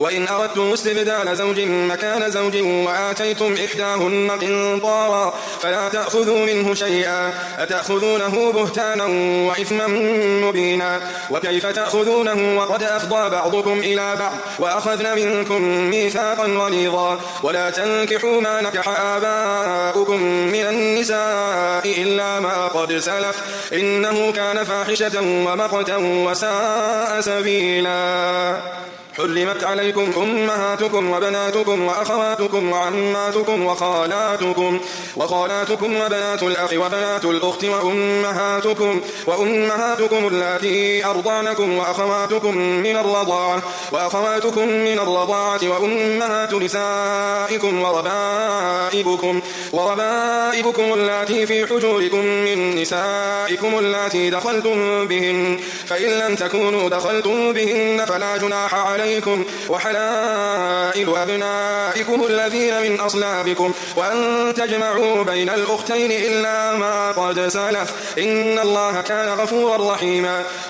وإن أردتم استبدال زوج مكان زوج وآتيتم إحداهن قنطارا فلا تأخذوا منه شيئا أتأخذونه بهتانا وإثما مبينا وكيف تأخذونه وقد أفضى بعضكم إلى بعض وأخذن منكم ميثاقا غليظا ولا تنكحوا ما نكح آباؤكم من النساء إلا ما قد سلف إنه كان فاحشة ومقتا وساء سبيلا حرمت عليكم أمهاتكم وبناتكم وأخواتكم وعماتكم وخالاتكم وبنات الأخ وبنات الأخت وأمهاتكم اللاتي أرضعنكم وأخواتكم من الرضاعة وأمهات نسائكم وربائبكم اللاتي في حجوركم من نسائكم اللاتي دخلتم بهن فإن لم تكونوا دخلتم بهن فلا جناح عليكم وحلائل أبنائكم الذين من أصلابكم وأن تجمعوا بين الأختين إلا ما قد سلف إن الله كان غفورا رحيما